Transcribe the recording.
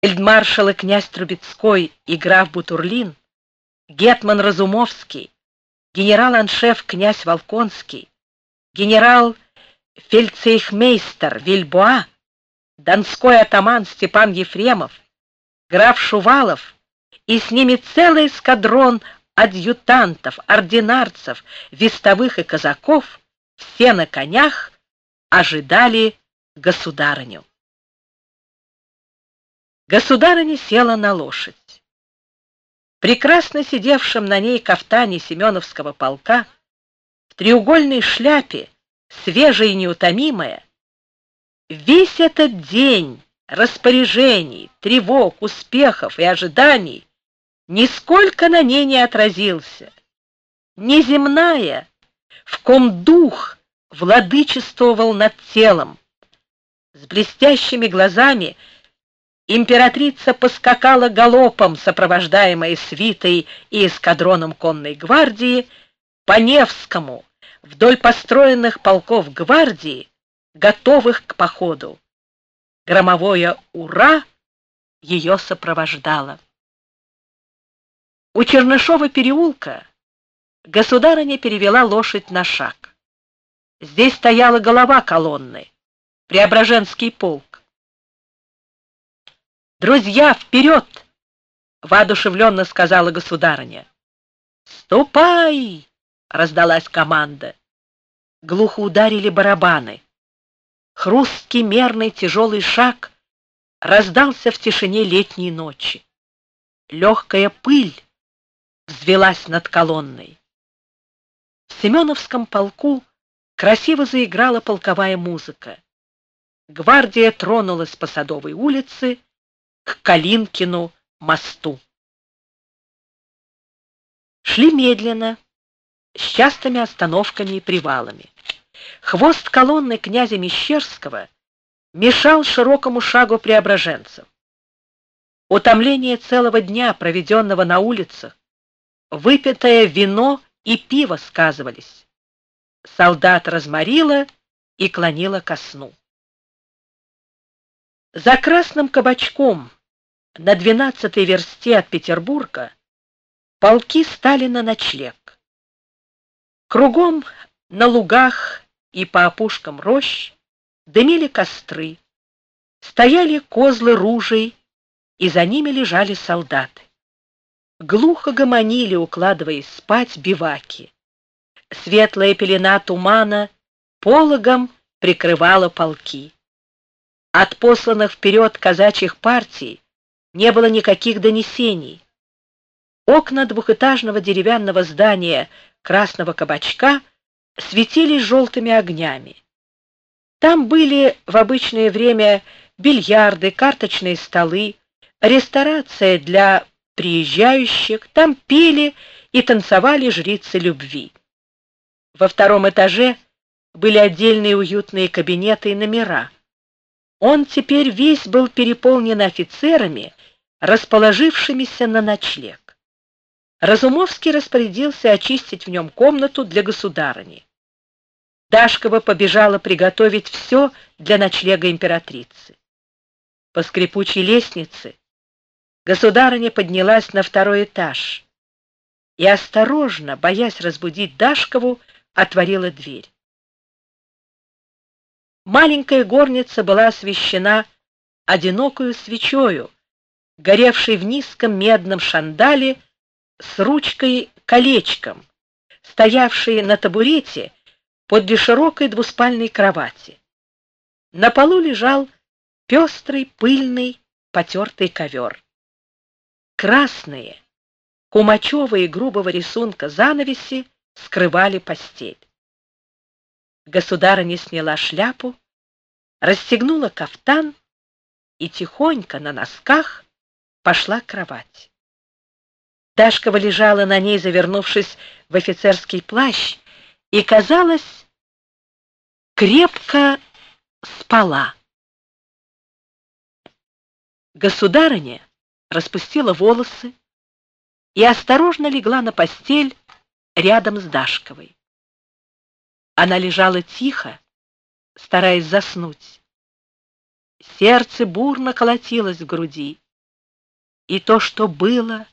Фельдмаршал и князь Трубецкой и граф Бутурлин, гетман Разумовский, генерал-аншеф князь Волконский, генерал-фельдцейхмейстер Вильбоа, донской атаман Степан Ефремов, граф Шувалов и с ними целый эскадрон адъютантов, ординарцев, вестовых и казаков, все на конях, ожидали государыню. Государыня села на лошадь. Прекрасно сидевшем на ней кафтане Семеновского полка, в треугольной шляпе, свежая и неутомимая, весь этот день распоряжений, тревог, успехов и ожиданий нисколько на ней не отразился. Неземная, в ком дух владычествовал над телом. С блестящими глазами императрица поскакала галопом, сопровождаемая свитой и эскадроном конной гвардии, по Невскому, вдоль построенных полков гвардии, готовых к походу. Громовое «Ура» ее сопровождало. У Чернышова переулка государыня перевела лошадь на шаг. Здесь стояла голова колонны, Преображенский полк. «Друзья, вперед!» — воодушевленно сказала государыня. «Ступай!» — раздалась команда. Глухо ударили барабаны. Хрусткий, мерный, тяжелый шаг раздался в тишине летней ночи. Легкая пыль взвелась над колонной. В Семеновском полку красиво заиграла полковая музыка. Гвардия тронулась по Садовой улице к Калинкину мосту. Шли медленно, с частыми остановками и привалами. Хвост колонны князя Мещерского мешал широкому шагу преображенцев. Утомление целого дня, проведенного на улицах, выпитое вино и пиво сказывались. Солдат разморило и клонило ко сну. За Красным кабачком на 12-й версте от Петербурга полки стали на ночлег. Кругом на лугах и по опушкам рощ дымили костры, стояли козлы ружей, и за ними лежали солдаты. Глухо гомонили, укладываясь спать, биваки. Светлая пелена тумана пологом прикрывала полки. От посланных вперед казачьих партий не было никаких донесений. Окна двухэтажного деревянного здания Красного кабачка светились желтыми огнями. Там были в обычное время бильярды, карточные столы, ресторация для приезжающих, там пели и танцевали жрицы любви. Во втором этаже были отдельные уютные кабинеты и номера. Он теперь весь был переполнен офицерами, расположившимися на ночлег. Разумовский распорядился очистить в нем комнату для государыни. Дашкова побежала приготовить все для ночлега императрицы. По скрипучей лестнице государыня поднялась на второй этаж и осторожно, боясь разбудить Дашкову, отворила дверь. Маленькая горница была освещена одинокою свечою, горевшей в низком медном шандале с ручкой-колечком, стоявшей на табурете подле широкой двуспальной кровати. На полу лежал пестрый, пыльный, потертый ковер. Красные, кумачевые грубого рисунка занавеси скрывали постель. Государыня сняла шляпу, расстегнула кафтан и тихонько на носках пошла к кровати. Дашкова лежала на ней, завернувшись в офицерский плащ, и, казалось, крепко спала. Государыня распустила волосы и осторожно легла на постель рядом с Дашковой. Она лежала тихо, стараясь заснуть. Сердце бурно колотилось в груди. и то, что было,